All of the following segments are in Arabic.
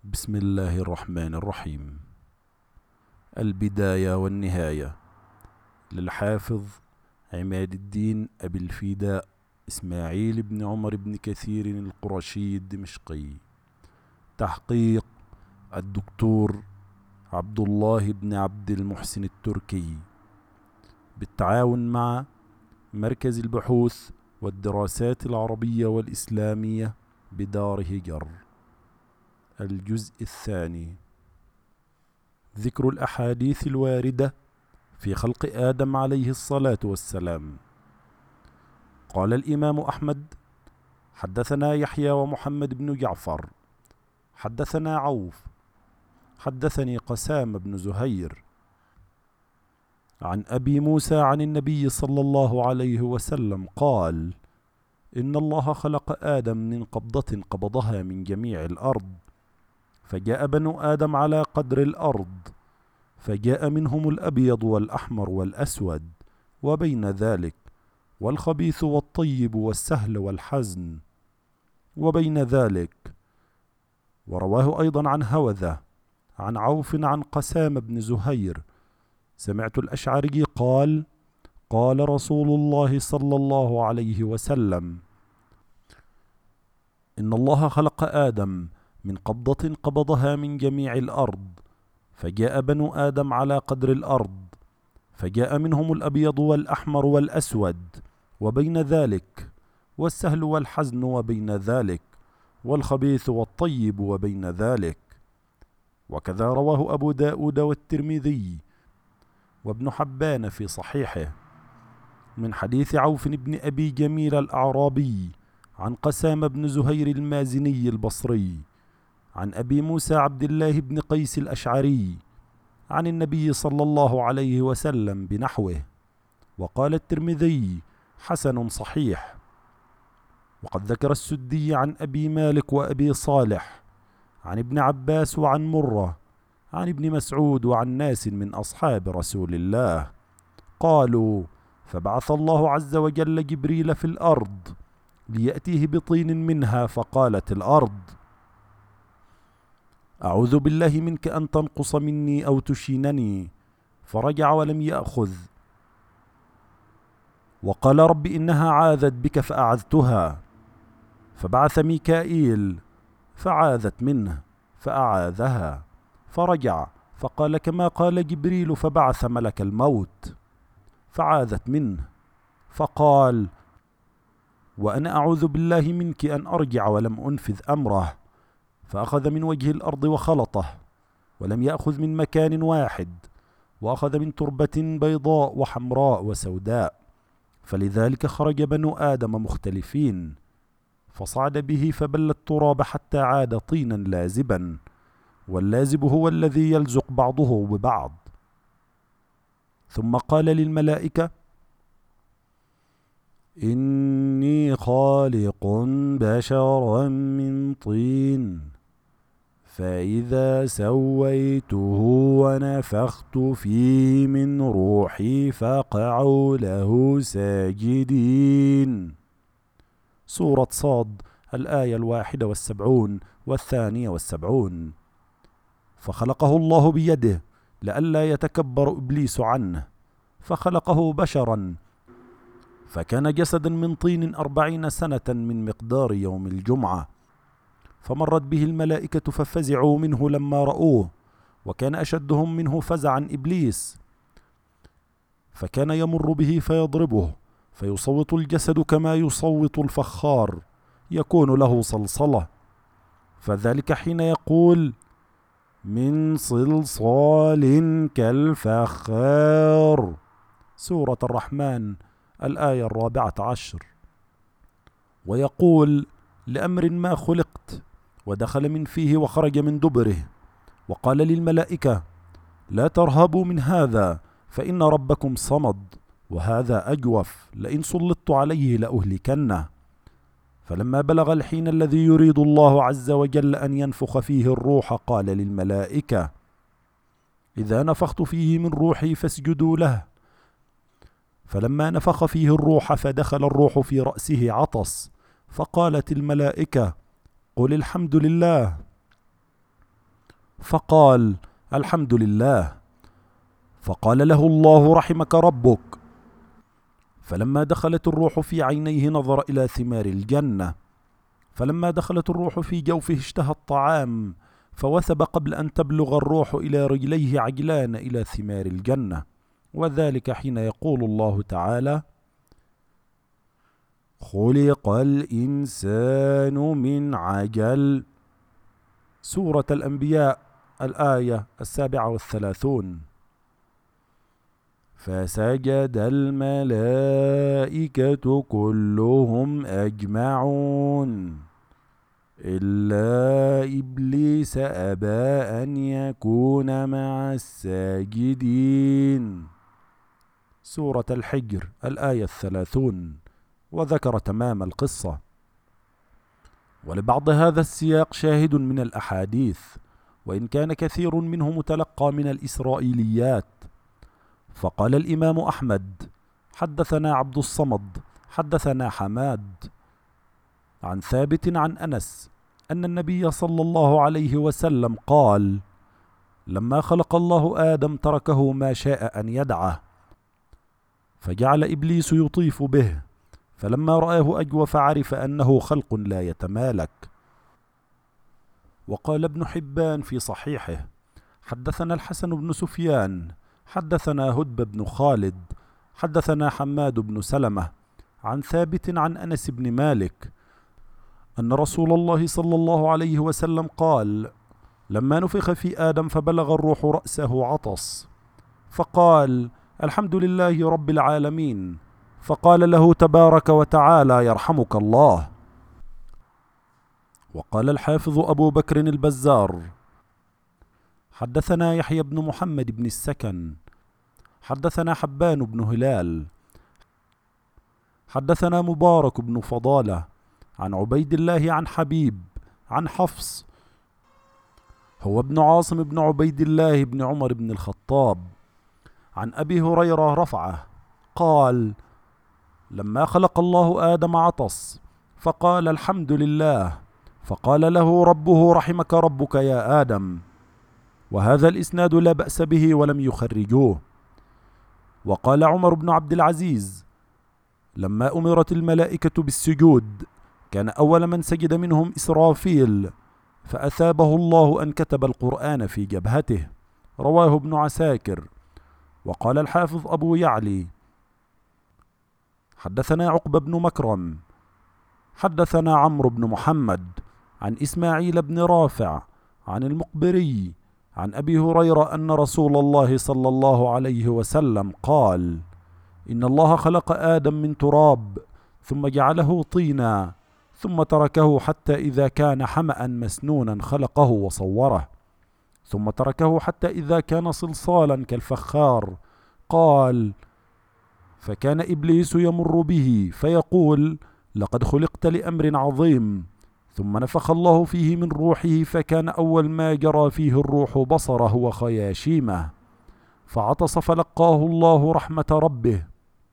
بسم الله الرحمن الرحيم. البداية والنهاية للحافظ عماد الدين أبي الفداء إسماعيل بن عمر بن كثير القرشي الدمشقي. تحقيق الدكتور عبد الله بن عبد المحسن التركي، بالتعاون مع مركز البحوث والدراسات العربية والإسلامية بدار هجر. الجزء الثاني: ذكر الأحاديث الواردة في خلق آدم عليه الصلاة والسلام. قال الإمام أحمد: حدثنا يحيى ومحمد بن جعفر حدثنا عوف حدثني قسام بن زهير عن أبي موسى عن النبي صلى الله عليه وسلم قال: إن الله خلق آدم من قبضة قبضها من جميع الأرض، فجاء بنو آدم على قدر الأرض، فجاء منهم الأبيض والأحمر والأسود وبين ذلك، والخبيث والطيب والسهل والحزن وبين ذلك. ورواه أيضا عن هوذة عن عوف عن قسام بن زهير: سمعت الأشعري قال: قال رسول الله صلى الله عليه وسلم: إن الله خلق آدم من قبضة قبضها من جميع الأرض، فجاء بنو آدم على قدر الأرض، فجاء منهم الأبيض والأحمر والأسود وبين ذلك، والسهل والحزن وبين ذلك، والخبيث والطيب وبين ذلك. وكذا رواه أبو داود والترمذي وابن حبان في صحيحه من حديث عوف بن أبي جميل الأعرابي عن قسام بن زهير المازني البصري عن أبي موسى عبد الله بن قيس الأشعري عن النبي صلى الله عليه وسلم بنحوه. وقال الترمذي: حسن صحيح. وقد ذكر السدي عن أبي مالك وأبي صالح عن ابن عباس وعن مرة عن ابن مسعود وعن ناس من أصحاب رسول الله قالوا: فبعث الله عز وجل جبريل في الأرض ليأتيه بطين منها، فقالت الأرض: أعوذ بالله منك أن تنقص مني أو تشينني، فرجع ولم يأخذ. وقال: رب إنها عاذت بك فأعذتها، فبعث ميكائيل فعاذت منه فأعاذها، فرجع فقال كما قال جبريل، فبعث ملك الموت فعاذت منه، فقال: وأنا أعوذ بالله منك أن أرجع ولم أنفذ أمره، فأخذ من وجه الأرض وخلطه، ولم يأخذ من مكان واحد، وأخذ من تربة بيضاء وحمراء وسوداء، فلذلك خرج بنو آدم مختلفين، فصعد به فبل التراب حتى عاد طينا لازبا، واللازب هو الذي يلزق بعضه ببعض. ثم قال للملائكة: إني خالق بشرا من طين، فإذا سويته ونفخت فيه من روحي فقعوا له ساجدين. سورة صاد، الآية 71 و72. فخلقه الله بيده لئلا يتكبر إبليس عنه، فخلقه بشرا، فكان جسدا من طين 40 سنة من مقدار يوم الجمعة، فمرت به الملائكة ففزعوا منه لما رأوه، وكان أشدهم منه فزعا إبليس، فكان يمر به فيضربه، فيصوت الجسد كما يصوت الفخار، يكون له صلصلة، فذلك حين يقول: من صلصال كالفخار. سورة الرحمن، الآية 14. ويقول: لأمر ما خلقت، ودخل من فيه وخرج من دبره، وقال للملائكة: لا ترهبوا من هذا، فإن ربكم صمد، وهذا أجوف، لئن سلطت عليه لأهلكنه. فلما بلغ الحين الذي يريد الله عز وجل أن ينفخ فيه الروح، قال للملائكة: إذا نفخت فيه من روحي فاسجدوا له. فلما نفخ فيه الروح فدخل الروح في رأسه عطس، فقالت الملائكة: قل الحمد لله. فقال: الحمد لله. فقال له الله: رحمك ربك. فلما دخلت الروح في عينيه نظر إلى ثمار الجنة. فلما دخلت الروح في جوفه اشتهى الطعام، فوثب قبل أن تبلغ الروح إلى رجليه عجلان إلى ثمار الجنة. وذلك حين يقول الله تعالى: خلق الإنسان من عجل. سورة الأنبياء الآية 37. فسجد الملائكة كلهم أجمعون إلا إبليس أبى أن يكون مع الساجدين. سورة الحجر الآية 30. وذكر تمام القصة. ولبعض هذا السياق شاهد من الأحاديث، وإن كان كثير منه متلقى من الإسرائيليات. فقال الإمام أحمد: حدثنا عبد الصمد حدثنا حماد عن ثابت عن أنس أن النبي صلى الله عليه وسلم قال: لما خلق الله آدم تركه ما شاء أن يدعه، فجعل إبليس يطيف به، فلما رآه أجوف عرف أنه خلق لا يتمالك. وقال ابن حبان في صحيحه: حدثنا الحسن بن سفيان حدثنا هدب بن خالد حدثنا حماد بن سلمة عن ثابت عن أنس بن مالك أن رسول الله صلى الله عليه وسلم قال: لما نفخ في آدم فبلغ الروح رأسه عطس، فقال: الحمد لله رب العالمين، فقال له تبارك وتعالى: يرحمك الله. وقال الحافظ أبو بكر البزار: حدثنا يحيى بن محمد بن السكن حدثنا حبان بن هلال حدثنا مبارك بن فضالة عن عبيد الله عن حبيب عن حفص هو ابن عاصم بن عبيد الله بن عمر بن الخطاب عن أبي هريرة رفعه قال: لما خلق الله آدم عطس، فقال: الحمد لله، فقال له ربه: رحمك ربك يا آدم. وهذا الإسناد لا بأس به ولم يخرجوه. وقال عمر بن عبد العزيز: لما أمرت الملائكة بالسجود كان أول من سجد منهم إسرافيل، فأثابه الله أن كتب القرآن في جبهته. رواه ابن عساكر. وقال الحافظ أبو يعلي: حدثنا عقبة بن مكرم حدثنا عمرو بن محمد عن إسماعيل بن رافع عن المقبري عن أبي هريرة أن رسول الله صلى الله عليه وسلم قال: إن الله خلق آدم من تراب ثم جعله طينا ثم تركه حتى إذا كان حمأ مسنونا خلقه وصوره، ثم تركه حتى إذا كان صلصالا كالفخار. قال: فكان إبليس يمر به فيقول: لقد خلقت لأمر عظيم. ثم نفخ الله فيه من روحه، فكان أول ما جرى فيه الروح بصره وخياشيمه، فعطس فلقاه الله رحمة ربه،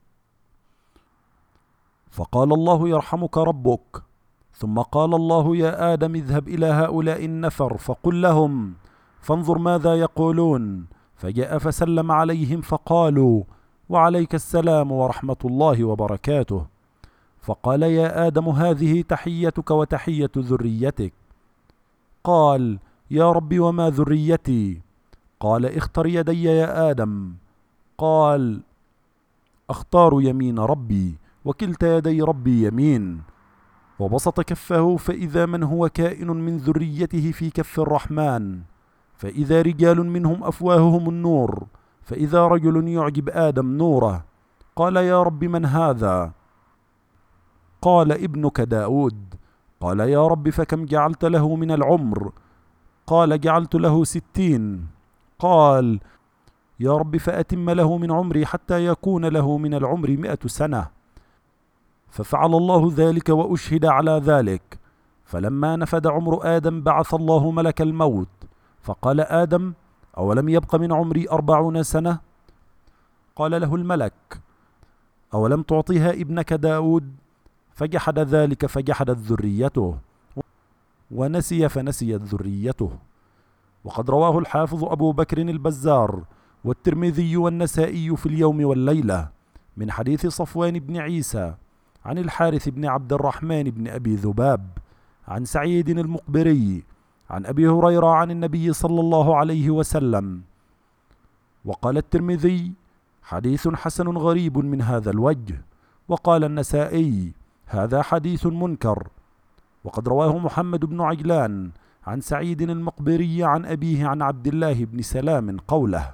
فقال الله: يرحمك ربك. ثم قال الله: يا آدم اذهب إلى هؤلاء النفر فقل لهم فانظر ماذا يقولون. فجاء فسلم عليهم فقالوا: وعليك السلام ورحمة الله وبركاته. فقال: يا آدم هذه تحيتك وتحية ذريتك. قال: يا رب وما ذريتي؟ قال: اختر يدي يا آدم. قال: أختار يمين ربي، وكلتا يدي ربي يمين. وبسط كفه فإذا من هو كائن من ذريته في كف الرحمن، فإذا رجال منهم أفواههم النور، فإذا رجل يعجب آدم نوره. قال: يا رب من هذا؟ قال: ابنك داود. قال: يا رب فكم جعلت له من العمر؟ قال: جعلت له 60. قال: يا رب فأتم له من عمري حتى يكون له من العمر 100 سنة. ففعل الله ذلك وأشهد على ذلك. فلما نفد عمر آدم بعث الله ملك الموت، فقال: آدم أولم يبق من عمري 40 سنة؟ قال له الملك: أولم تعطيها ابنك داود؟ فجحد ذلك فجحدت ذريته، ونسي فنسيت ذريته. وقد رواه الحافظ أبو بكر البزار والترمذي والنسائي في اليوم والليلة من حديث صفوان بن عيسى عن الحارث بن عبد الرحمن بن أبي ذباب عن سعيد المقبري عن أبي هريرة عن النبي صلى الله عليه وسلم. وقال الترمذي: حديث حسن غريب من هذا الوجه. وقال النسائي: هذا حديث منكر. وقد رواه محمد بن عجلان عن سعيد المقبري عن أبيه عن عبد الله بن سلام قوله.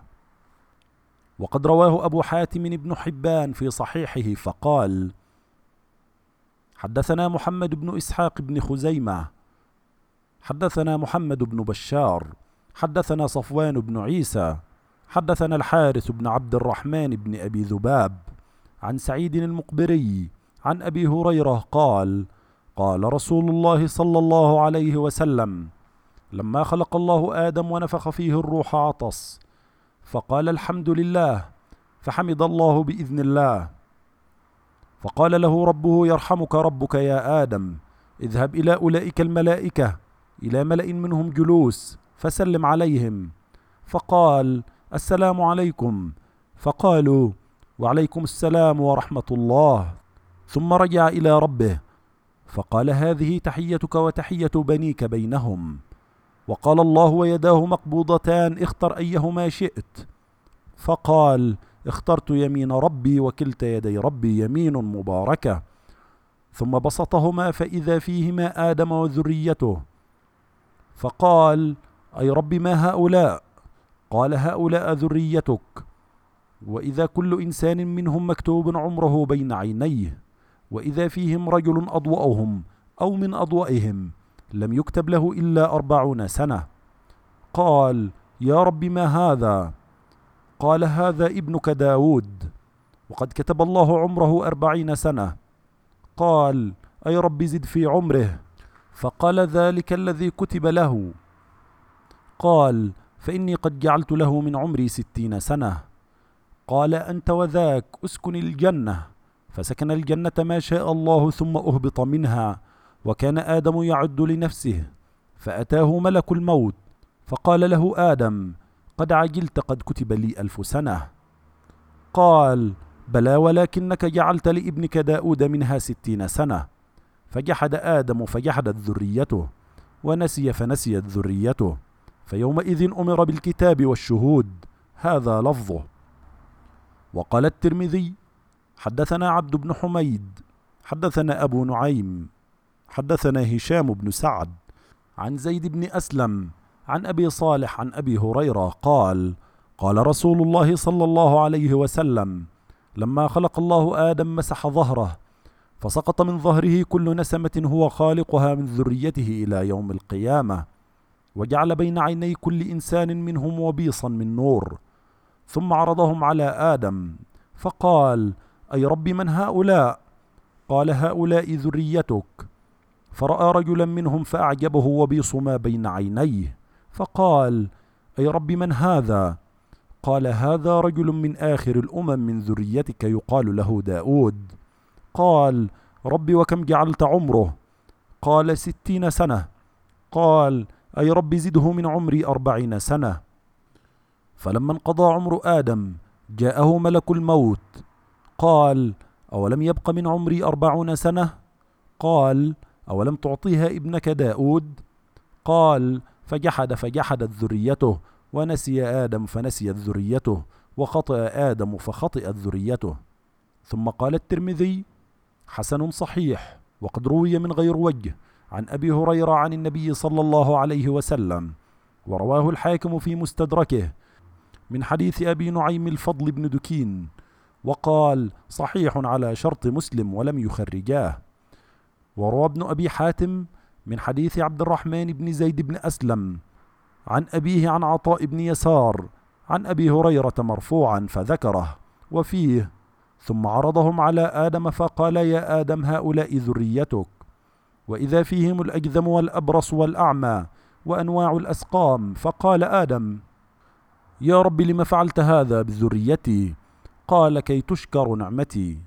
وقد رواه أبو حاتم بن حبان في صحيحه فقال: حدثنا محمد بن إسحاق بن خزيمة حدثنا محمد بن بشار حدثنا صفوان بن عيسى حدثنا الحارث بن عبد الرحمن بن أبي ذباب عن سعيد المقبري عن أبي هريرة قال: قال رسول الله صلى الله عليه وسلم: لما خلق الله آدم ونفخ فيه الروح عطس، فقال: الحمد لله، فحمد الله بإذن الله، فقال له ربه: يرحمك ربك يا آدم، اذهب إلى أولئك الملائكة، إلى ملأ منهم جلوس، فسلم عليهم. فقال: السلام عليكم. فقالوا: وعليكم السلام ورحمة الله. ثم رجع إلى ربه فقال: هذه تحيتك وتحية بنيك بينهم. وقال الله: ويداه مقبوضتان، اختر أيهما شئت. فقال: اخترت يمين ربي، وكلتا يدي ربي يمين مباركة. ثم بسطهما فإذا فيهما آدم وذريته. فقال: أي رب ما هؤلاء؟ قال: هؤلاء ذريتك. وإذا كل إنسان منهم مكتوب عمره بين عينيه، وإذا فيهم رجل أضوأهم أو من أضوئهم لم يكتب له إلا 40 سنة. قال: يا رب ما هذا؟ قال: هذا ابنك داود، وقد كتب الله عمره 40 سنة. قال: أي رب زد في عمره. فقال: ذلك الذي كتب له. قال: فإني قد جعلت له من عمري 60 سنة. قال: أنت وذاك أسكن الجنة. فسكن الجنة ما شاء الله ثم أهبط منها. وكان آدم يعد لنفسه، فأتاه ملك الموت فقال له: آدم، قد عجلت، قد كتب لي 1000 سنة. قال: بلى، ولكنك جعلت لابنك داود منها 60 سنة. فجحد آدم فجحدت ذريته، ونسي فنسيت ذريته. فيومئذ أمر بالكتاب والشهود. هذا لفظه. وقال الترمذي: حدثنا عبد بن حميد حدثنا أبو نعيم حدثنا هشام بن سعد عن زيد بن أسلم عن أبي صالح عن أبي هريرة قال: قال رسول الله صلى الله عليه وسلم: لما خلق الله آدم مسح ظهره، فسقط من ظهره كل نسمة هو خالقها من ذريته إلى يوم القيامة، وجعل بين عيني كل إنسان منهم وبيصا من نور، ثم عرضهم على آدم فقال: أي رب من هؤلاء؟ قال: هؤلاء ذريتك. فرأى رجلا منهم فأعجبه وبيص ما بين عينيه، فقال: أي رب من هذا؟ قال: هذا رجل من آخر الأمم من ذريتك يقال له داود. قال: رب وكم جعلت عمره؟ قال: 60 سنة. قال: أي رب زده من عمري 40 سنة. فلما انقضى عمر آدم جاءه ملك الموت قال: أولم يبق من عمري 40 سنة؟ قال: أولم تعطيها ابنك داود؟ قال: فجحدت ذريته، ونسي آدم فنسيت ذريته، وخطئ آدم فخطئت ذريته. ثم قال الترمذي: حسن صحيح، وقد روي من غير وجه عن أبي هريرة عن النبي صلى الله عليه وسلم، ورواه الحاكم في مستدركه من حديث أبي نعيم الفضل بن دكين، وقال: صحيح على شرط مسلم ولم يخرجاه. وروى ابن أبي حاتم من حديث عبد الرحمن بن زيد بن أسلم عن أبيه عن عطاء بن يسار عن أبي هريرة مرفوعا فذكره، وفيه: ثم عرضهم على آدم فقال: يا آدم، هؤلاء ذريتك. وإذا فيهم الأجذم والأبرص والأعمى وأنواع الأسقام. فقال آدم: يا رب لم فعلت هذا بذريتي؟ قال: كي تشكر نعمتي.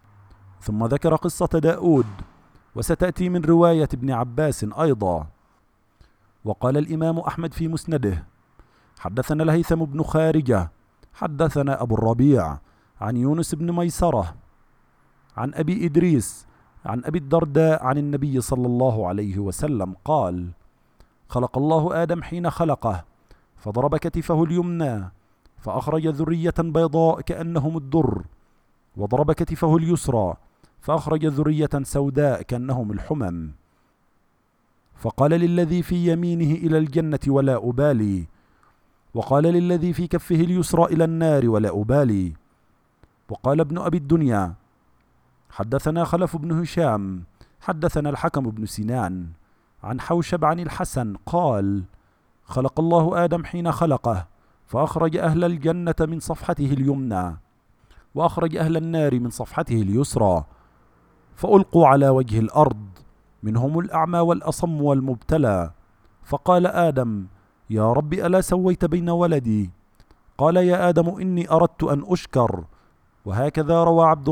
ثم ذكر قصة داود، وستأتي من رواية ابن عباس أيضا. وقال الإمام أحمد في مسنده: حدثنا الهيثم بن خارجة حدثنا أبو الربيع عن يونس بن ميسرة عن أبي إدريس عن أبي الدرداء عن النبي صلى الله عليه وسلم قال: خلق الله آدم حين خلقه فضرب كتفه اليمنى فأخرج ذرية بيضاء كأنهم الدر، وضرب كتفه اليسرى فأخرج ذرية سوداء كأنهم الحمم، فقال للذي في يمينه إلى الجنة ولا أبالي، وقال للذي في كفه اليسرى إلى النار ولا أبالي. وقال ابن أبي الدنيا: حدثنا خلف بن هشام حدثنا الحكم بن سنان عن حوشب عن الحسن قال: خلق الله آدم حين خلقه فأخرج أهل الجنة من صفحته اليمنى وأخرج أهل النار من صفحته اليسرى، فألقوا على وجه الأرض، منهم الأعمى والأصم والمبتلى، فقال آدم: يا رب ألا سويت بين ولدي؟ قال: يا آدم إني أردت أن أشكر. وهكذا روى عبد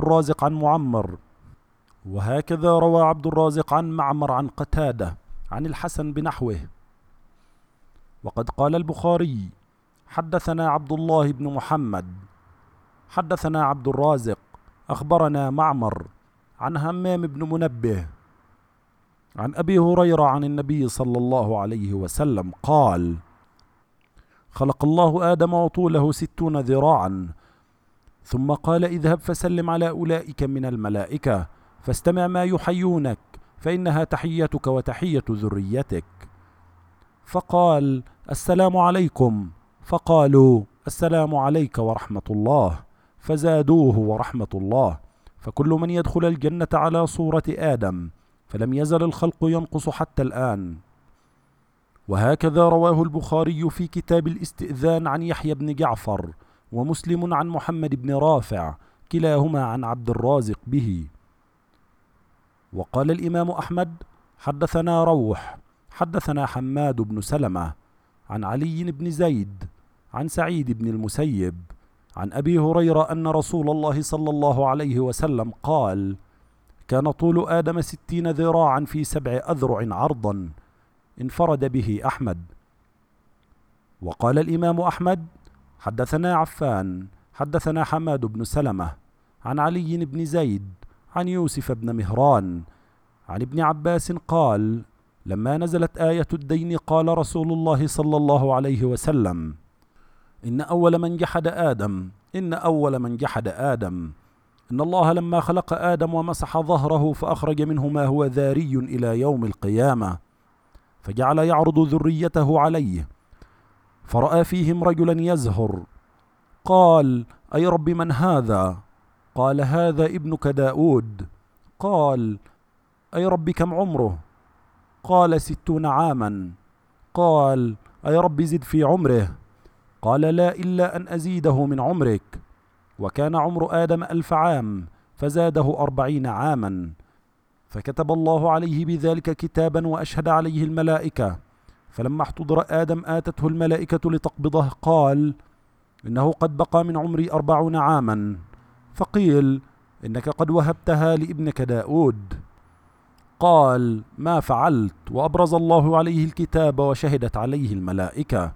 الرازق عن معمر عن قتادة عن الحسن بنحوه. وقد قال البخاري: حدثنا عبد الله بن محمد حدثنا عبد الرازق أخبرنا معمر عن همام بن منبه عن أبي هريرة عن النبي صلى الله عليه وسلم قال: خلق الله آدم وطوله 60 ذراعا، ثم قال: اذهب فسلم على أولئك من الملائكة فاستمع ما يحيونك، فإنها تحيتك وتحية ذريتك. فقال: السلام عليكم، فقالوا: السلام عليك ورحمة الله، فزادوه ورحمة الله، فكل من يدخل الجنة على صورة آدم، فلم يزل الخلق ينقص حتى الآن. وهكذا رواه البخاري في كتاب الاستئذان عن يحيى بن جعفر، ومسلم عن محمد بن رافع، كلاهما عن عبد الرازق به. وقال الإمام أحمد: حدثنا روح حدثنا حماد بن سلمة عن علي بن زيد عن سعيد بن المسيب عن أبي هريرة أن رسول الله صلى الله عليه وسلم قال: كان طول آدم 60 ذراعا في 7 أذرع عرضا. انفرد به أحمد. وقال الإمام أحمد: حدثنا عفان حدثنا حماد بن سلمة عن علي بن زيد عن يوسف بن مهران عن ابن عباس قال: لما نزلت آية الدين قال رسول الله صلى الله عليه وسلم: إن أول من جحد آدم إن الله لما خلق آدم ومسح ظهره فأخرج منه ما هو ذاري إلى يوم القيامة، فجعل يعرض ذريته عليه، فرأى فيهم رجلا يزهر، قال: أي رب من هذا؟ قال: هذا ابنك داود. قال: أي رب كم عمره؟ قال: 60 عاما. قال: أي رب زد في عمره؟ قال: لا إلا أن أزيده من عمرك. وكان عمر آدم 1000 عام، فزاده 40 عاما، فكتب الله عليه بذلك كتابا وأشهد عليه الملائكة. فلما احتضر آدم آتته الملائكة لتقبضه، قال: إنه قد بقى من عمري 40 عاما. فقيل: إنك قد وهبتها لابنك داود. قال: ما فعلت، وأبرز الله عليه الكتاب وشهدت عليه الملائكة.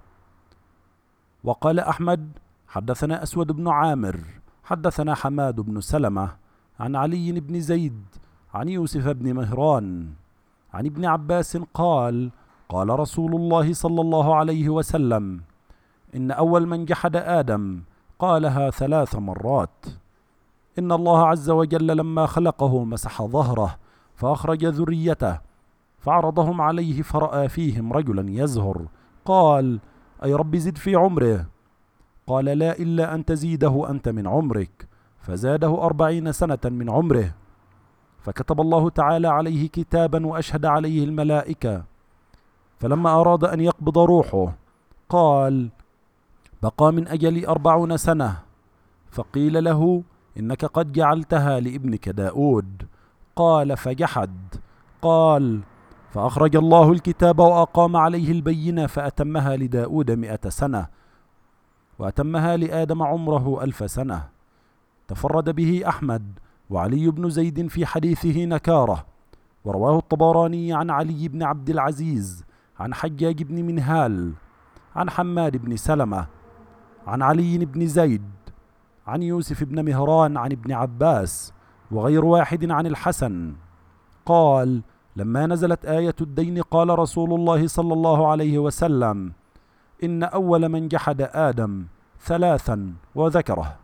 وقال أحمد: حدثنا أسود بن عامر حدثنا حماد بن سلمة عن علي بن زيد عن يوسف بن مهران عن ابن عباس قال: قال رسول الله صلى الله عليه وسلم: إن أول من جحد آدم قالها 3 مرات. إن الله عز وجل لما خلقه مسح ظهره فأخرج ذريته فعرضهم عليه، فرأى فيهم رجلا يزهر، قال: أي رب زد في عمره؟ قال: لا إلا أن تزيده أنت من عمرك. فزاده 40 سنة من عمره، فكتب الله تعالى عليه كتابا وأشهد عليه الملائكة. فلما أراد أن يقبض روحه قال: بقى من أجلي 40 سنة. فقيل له: إنك قد جعلتها لابنك داود. قال: فجحد. قال: فأخرج الله الكتاب وأقام عليه البينة فأتمها لداود 100 سنة، وأتمها لآدم عمره 1000 سنة. تفرد به أحمد وعلي بن زيد في حديثه نكارة. ورواه الطبراني عن علي بن عبد العزيز عن حجاج بن منهال، عن حماد بن سلمة، عن علي بن زيد، عن يوسف بن مهران، عن ابن عباس وغير واحد عن الحسن قال: لما نزلت آية الدين قال رسول الله صلى الله عليه وسلم: إن أول من جحد آدم ثلاثا، وذكره.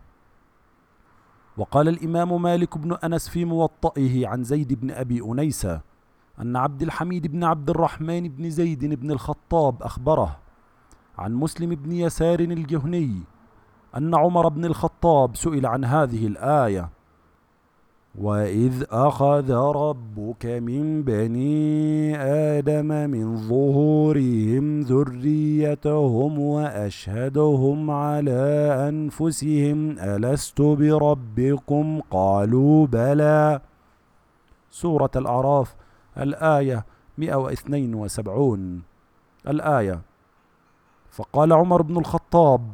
وقال الإمام مالك بن أنس في موطئه عن زيد بن أبي أنيسة أن عبد الحميد بن عبد الرحمن بن زيد بن الخطاب أخبره عن مسلم بن يسار الجهني أن عمر بن الخطاب سئل عن هذه الآية: وإذ أخذ ربك من بني آدم من ظهورهم ذريتهم وأشهدهم على أنفسهم ألست بربكم قالوا بلى. سورة الأعراف، الآية 172. الآية: فقال عمر بن الخطاب: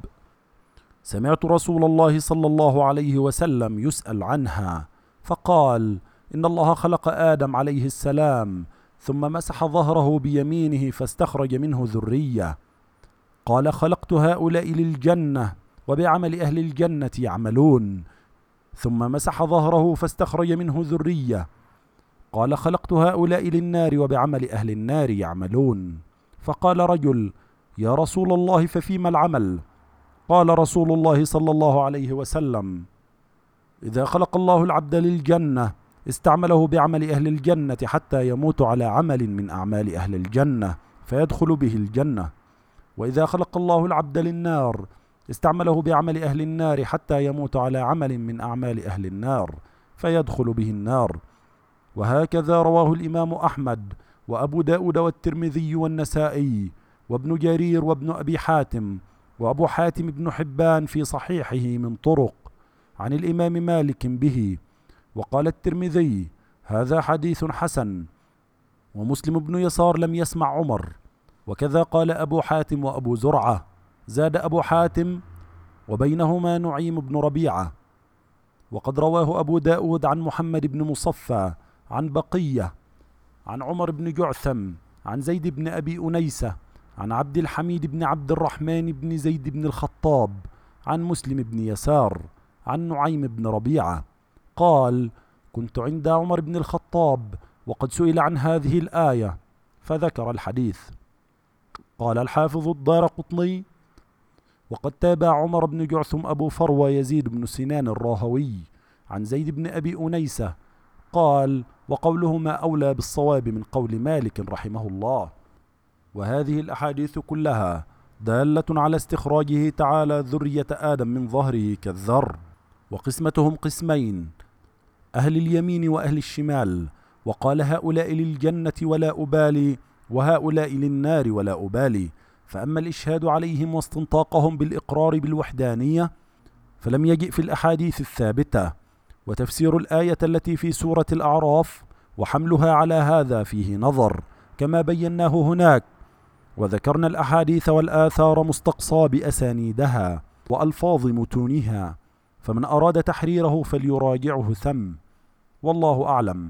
سمعت رسول الله صلى الله عليه وسلم يسأل عنها فقال: إن الله خلق آدم عليه السلام ثم مسح ظهره بيمينه فاستخرج منه ذرية. قال: خلقت هؤلاء للجنة وبعمل أهل الجنة يعملون. ثم مسح ظهره فاستخرج منه ذرية. قال: خلقت هؤلاء للنار وبعمل أهل النار يعملون. فقال رجل: يا رسول الله ففيما العمل؟ قال رسول الله صلى الله عليه وسلم: إذا خلق الله العبد للجنة استعمله بعمل أهل الجنة حتى يموت على عمل من أعمال أهل الجنة فيدخل به الجنة، وإذا خلق الله العبد للنار استعمله بعمل أهل النار حتى يموت على عمل من أعمال أهل النار فيدخل به النار. وهكذا رواه الإمام أحمد وأبو داود والترمذي والنسائي وابن جرير وابن أبي حاتم وأبو حاتم بن حبان في صحيحه من طرق عن الإمام مالك به. وقال الترمذي: هذا حديث حسن. ومسلم بن يسار لم يسمع عمر. وكذا قال أبو حاتم وأبو زرعة. زاد أبو حاتم: وبينهما نعيم بن ربيعة. وقد رواه أبو داود عن محمد بن مصفى عن بقية عن عمر بن جعثم عن زيد بن أبي أنيسة عن عبد الحميد بن عبد الرحمن بن زيد بن الخطاب عن مسلم بن يسار عن نعيم بن ربيعة قال: كنت عند عمر بن الخطاب وقد سئل عن هذه الآية فذكر الحديث. قال الحافظ الدارقطني: وقد تابع عمر بن جعثم أبو فروة يزيد بن سنان الراهوي عن زيد بن أبي أنيسة قال: وقولهما أولى بالصواب من قول مالك رحمه الله. وهذه الأحاديث كلها دالة على استخراجه تعالى ذرية آدم من ظهره كالذر، وقسمتهم قسمين: أهل اليمين وأهل الشمال. وقال: هؤلاء للجنة ولا أبالي، وهؤلاء للنار ولا أبالي. فأما الإشهاد عليهم واستنطاقهم بالإقرار بالوحدانية فلم يجئ في الأحاديث الثابتة. وتفسير الآية التي في سورة الأعراف وحملها على هذا فيه نظر كما بيناه هناك. وذكرنا الأحاديث والآثار مستقصى بأسانيدها وألفاظ متونها، فمن أراد تحريره فليراجعه ثم، والله أعلم.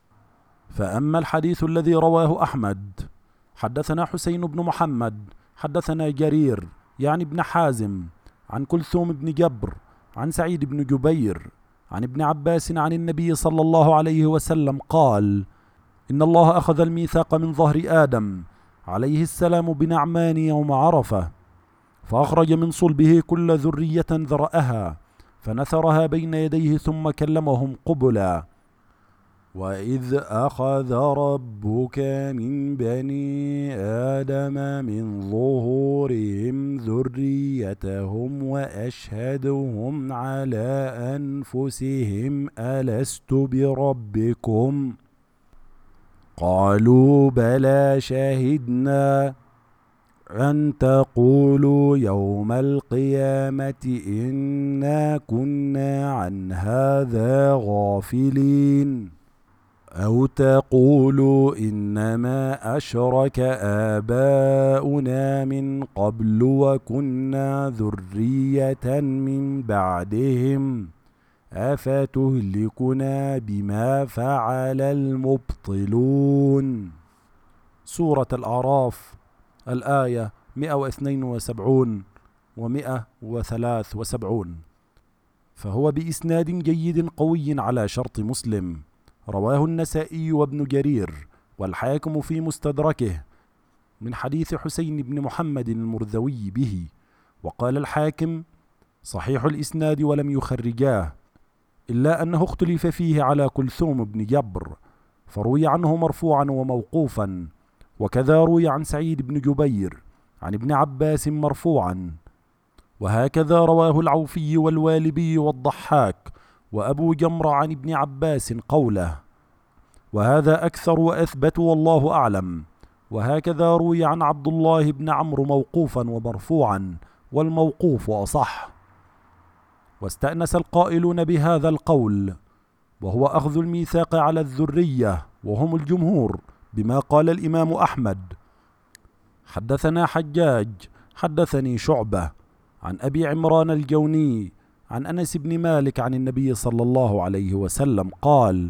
فأما الحديث الذي رواه أحمد: حدثنا حسين بن محمد حدثنا جرير يعني ابن حازم عن كلثوم بن جبر عن سعيد بن جبير عن ابن عباس عن النبي صلى الله عليه وسلم قال: إن الله أخذ الميثاق من ظهر آدم عليه السلام بنعمان يوم عرفة، فأخرج من صلبه كل ذرية ذرأها فنثرها بين يديه ثم كلمهم قبلا. وإذ أخذ ربك من بني آدم من ظهورهم ذريتهم وأشهدهم على أنفسهم ألست بربكم قالوا بلى شهدنا أن تقولوا يوم القيامة إنا كنا عن هذا غافلين أو تقولوا إنما أشرك آباؤنا من قبل وكنا ذرية من بعدهم أفتهلكنا بما فعل المبطلون. سورة الأعراف، الآية 172 و173. فهو بإسناد جيد قوي على شرط مسلم، رواه النسائي وابن جرير والحاكم في مستدركه من حديث حسين بن محمد المرذوي به. وقال الحاكم: صحيح الإسناد ولم يخرجاه، إلا أنه اختلف فيه على كلثوم بن جبر، فروي عنه مرفوعا وموقوفا، وكذا روي عن سعيد بن جبير عن ابن عباس مرفوعا، وهكذا رواه العوفي والوالبي والضحاك وأبو جمرة عن ابن عباس قوله، وهذا أكثر وأثبت والله أعلم. وهكذا روي عن عبد الله بن عمرو موقوفا ومرفوعا، والموقوف أصح. واستأنس القائلون بهذا القول، وهو أخذ الميثاق على الذرية وهم الجمهور، بما قال الإمام أحمد: حدثنا حجاج حدثني شعبة عن أبي عمران الجوني عن أنس بن مالك عن النبي صلى الله عليه وسلم قال: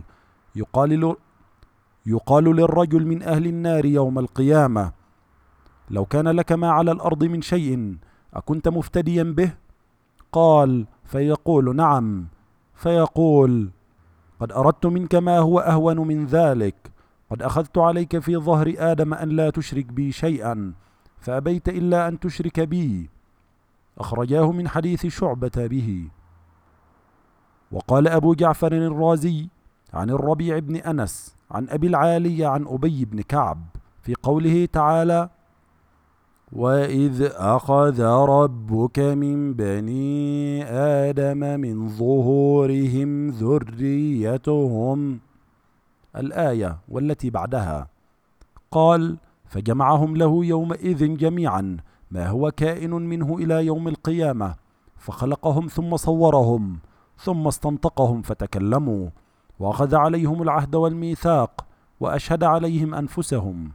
يقال للرجل من أهل النار يوم القيامة: لو كان لك ما على الأرض من شيء أكنت مفتديا به؟ قال: فيقول: نعم. فيقول: قد أردت منك ما هو أهون من ذلك، قد أخذت عليك في ظهر آدم أن لا تشرك بي شيئا، فأبيت إلا أن تشرك بي. أخرجاه من حديث شعبة به. وقال أبو جعفر الرازي عن الربيع بن أنس عن أبي العالي عن أبي بن كعب في قوله تعالى: وإذ أخذ ربك من بني آدم من ظهورهم ذريتهم، الآية والتي بعدها، قال: فجمعهم له يومئذ جميعا ما هو كائن منه إلى يوم القيامة، فخلقهم ثم صورهم ثم استنطقهم فتكلموا، وأخذ عليهم العهد والميثاق، وأشهد عليهم أنفسهم: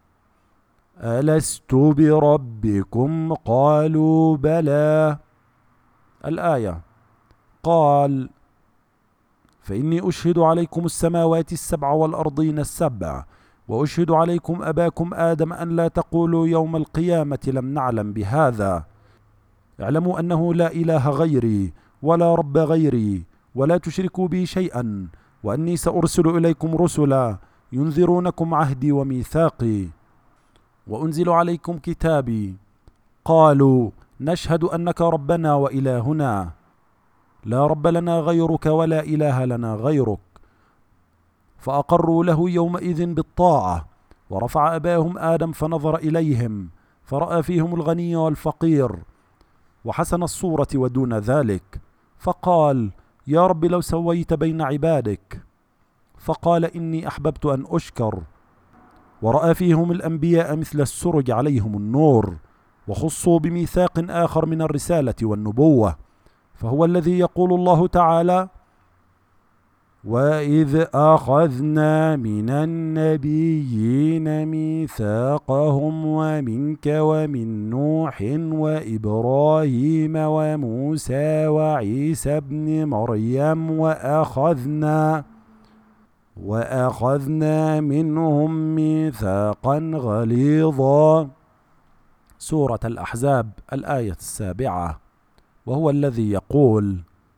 ألست بربكم؟ قالوا: بلى. الآية. قال: فإني أشهد عليكم السماوات السبع والأرضين السبع، وأشهد عليكم أباكم آدم أن لا تقولوا يوم القيامة لم نعلم بهذا. اعلموا أنه لا إله غيري ولا رب غيري، ولا تشركوا بي شيئا، وأني سأرسل إليكم رسلا ينذرونكم عهدي وميثاقي، وأنزل عليكم كتابي. قالوا: نشهد أنك ربنا وإلهنا، لا رب لنا غيرك ولا إله لنا غيرك. فأقروا له يومئذ بالطاعة. ورفع أباهم آدم فنظر إليهم فرأى فيهم الغني والفقير وحسن الصورة ودون ذلك، فقال: يا رب لو سويت بين عبادك. فقال: إني أحببت أن أشكر. ورأى فيهم الأنبياء مثل السرج عليهم النور، وخصوا بميثاق آخر من الرسالة والنبوة، فهو الذي يقول الله تعالى: وإذ أخذنا من النبيين ميثاقهم ومنك ومن نوح وإبراهيم وموسى وعيسى ابن مريم وأخذنا منهم ميثاقا غليظا. سورة الأحزاب الآية 7. وهو الذي يقول: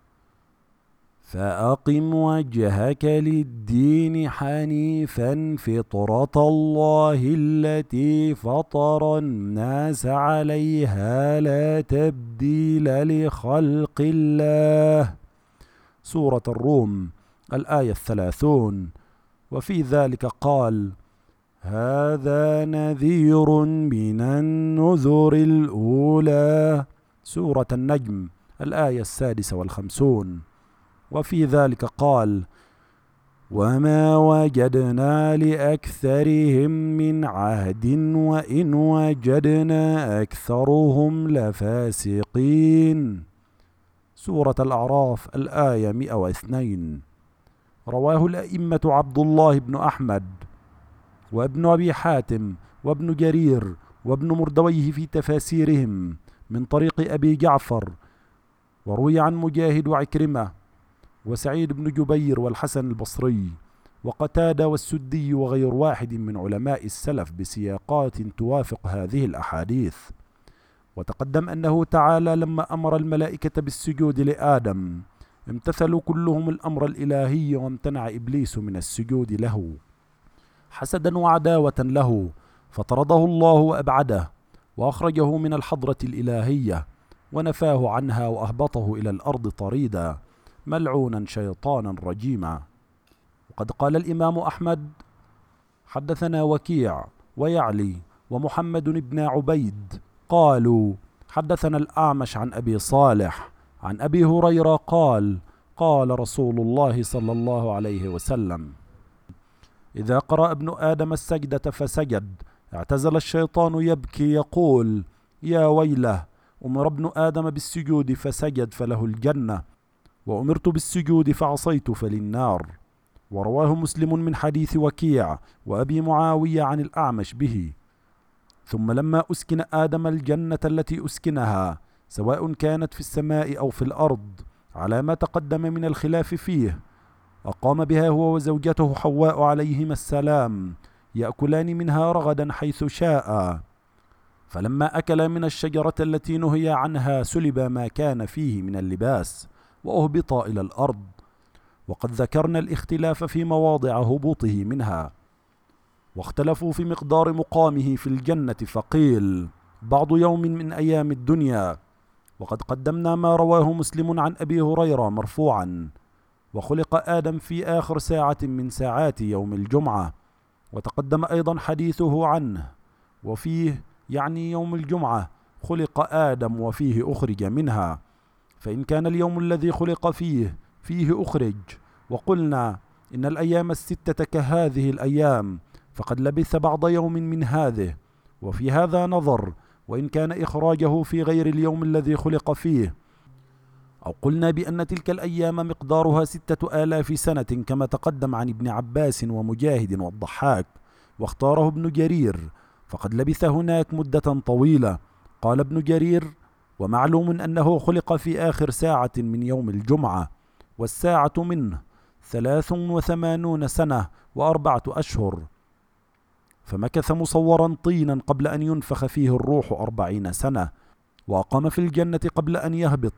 فأقم وجهك للدين حنيفا فطرة الله التي فطر الناس عليها لا تبديل لخلق الله. سورة الروم الآية 30. وفي ذلك قال: هذا نذير من النذر الأولى. سورة النجم الآية 56. وفي ذلك قال: وما وجدنا لأكثرهم من عهد وإن وجدنا أكثرهم لفاسقين. سورة الأعراف الآية 102. رواه الأئمة عبد الله بن أحمد وابن أبي حاتم وابن جرير وابن مردويه في تفاسيرهم من طريق أبي جعفر، وروي عن مجاهد وعكرمة وسعيد بن جبير والحسن البصري، وقتادة والسدي وغير واحد من علماء السلف بسياقات توافق هذه الأحاديث. وتقدم أنه تعالى لما أمر الملائكة بالسجود لآدم امتثلوا كلهم الأمر الإلهي، وامتنع إبليس من السجود له حسدا وعداوة له، فطرده الله وأبعده وأخرجه من الحضرة الإلهية ونفاه عنها وأهبطه إلى الأرض طريدا ملعونا شيطانا رجيما. وقد قال الإمام أحمد: حدثنا وكيع ويعلي ومحمد بن عبيد قالوا حدثنا الأعمش عن أبي صالح عن أبي هريرة قال: قال رسول الله صلى الله عليه وسلم: إذا قرأ ابن آدم السجدة فسجد اعتزل الشيطان يبكي يقول: يا ويله، أمر ابن آدم بالسجود فسجد فله الجنة، وأمرت بالسجود فعصيت فللنار. ورواه مسلم من حديث وكيع وأبي معاوية عن الأعمش به. ثم لما أسكن آدم الجنة التي أسكنها سواء كانت في السماء أو في الأرض على ما تقدم من الخلاف فيه، أقام بها هو وزوجته حواء عليهما السلام يأكلان منها رغدا حيث شاء. فلما أكلا من الشجرة التي نهي عنها سلب ما كان فيه من اللباس وأهبطا إلى الأرض. وقد ذكرنا الاختلاف في مواضع هبوطه منها، واختلفوا في مقدار مقامه في الجنة، فقيل بعض يوم من أيام الدنيا. وقد قدمنا ما رواه مسلم عن أبي هريرة مرفوعا: وخلق آدم في آخر ساعة من ساعات يوم الجمعة. وتقدم أيضا حديثه عنه وفيه يعني يوم الجمعة خلق آدم وفيه أخرج منها، فإن كان اليوم الذي خلق فيه أخرج، وقلنا إن الأيام الستة كهذه الأيام، فقد لبث بعض يوم من هذه، وفي هذا نظر، وإن كان إخراجه في غير اليوم الذي خلق فيه. أو قلنا بأن تلك الأيام مقدارها 6000 سنة كما تقدم عن ابن عباس ومجاهد والضحاك، واختاره ابن جرير، فقد لبث هناك مدة طويلة. قال ابن جرير: ومعلوم أنه خلق في آخر ساعة من يوم الجمعة، والساعة منه 83 سنة و4 أشهر، فمكث مصورا طينا قبل أن ينفخ فيه الروح 40 سنة، وأقام في الجنة قبل أن يهبط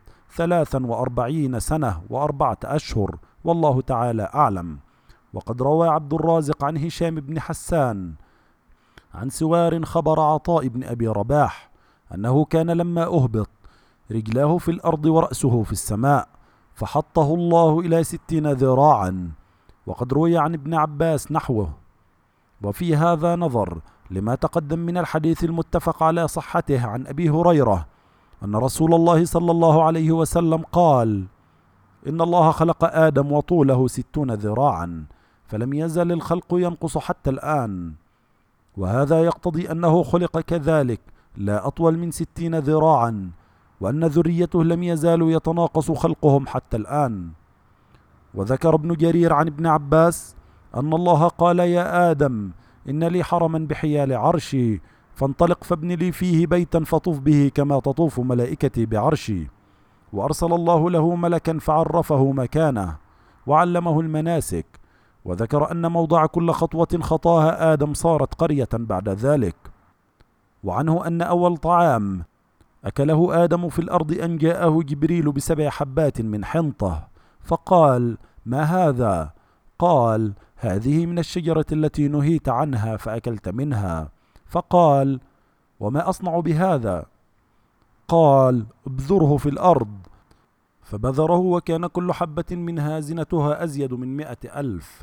43 سنة و4 أشهر، والله تعالى أعلم. وقد روى عبد الرازق عن هشام بن حسان عن سوار خبر عطاء بن أبي رباح أنه كان لما أهبط رجلاه في الأرض ورأسه في السماء، فحطه الله إلى 60 ذراعا. وقد روي عن ابن عباس نحوه. وفي هذا نظر لما تقدم من الحديث المتفق على صحته عن أبي هريرة أن رسول الله صلى الله عليه وسلم قال: إن الله خلق آدم وطوله 60 ذراعا، فلم يزل الخلق ينقص حتى الآن. وهذا يقتضي أنه خلق كذلك لا أطول من 60 ذراعا، وأن ذريته لم يزالوا يتناقص خلقهم حتى الآن. وذكر ابن جرير عن ابن عباس أن الله قال: يا آدم، إن لي حرما بحيال عرشي، فانطلق فابن لي فيه بيتا فطوف به كما تطوف ملائكتي بعرشي. وأرسل الله له ملكا فعرفه مكانه وعلمه المناسك. وذكر أن موضع كل خطوة خطاها آدم صارت قرية بعد ذلك. وعنه أن أول طعام أكله آدم في الأرض أن جاءه جبريل ب7 حبات من حنطة، فقال: ما هذا؟ قال: هذه من الشجرة التي نهيت عنها فأكلت منها. فقال: وما أصنع بهذا؟ قال: ابذره في الأرض. فبذره، وكان كل حبة منها زنتها أزيد من 100,000،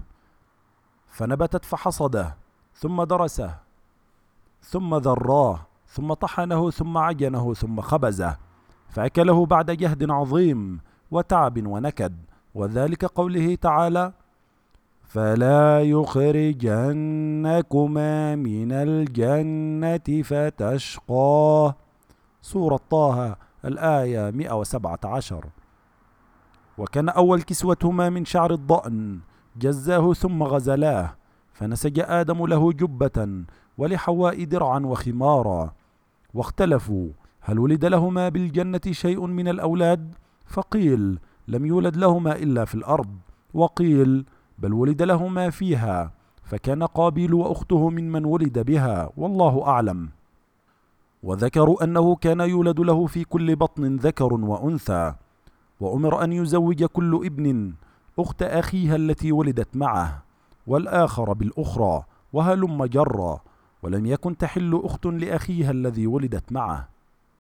فنبتت فحصده، ثم درسه، ثم ذراه، ثم طحنه، ثم عجنه، ثم خبزه، فأكله بعد جهد عظيم وتعب ونكد. وذلك قوله تعالى: فلا يخرجنكما من الجنة فتشقى، سورة طه الآية 117. وكان أول كسوتهما من شعر الضأن، جزاه ثم غزلاه، فنسج آدم له جبة ولحواء درعا وخمارا. واختلفوا هل ولد لهما بالجنة شيء من الأولاد؟ فقيل: لم يولد لهما إلا في الأرض، وقيل: بل ولد له ما فيها، فكان قابيل وأخته ممن ولد بها، والله أعلم. وذكروا أنه كان يولد له في كل بطن ذكر وأنثى، وأمر أن يزوج كل ابن أخت أخيها التي ولدت معه، والآخر بالأخرى، وهلم جرا، ولم يكن تحل أخت لأخيها الذي ولدت معه.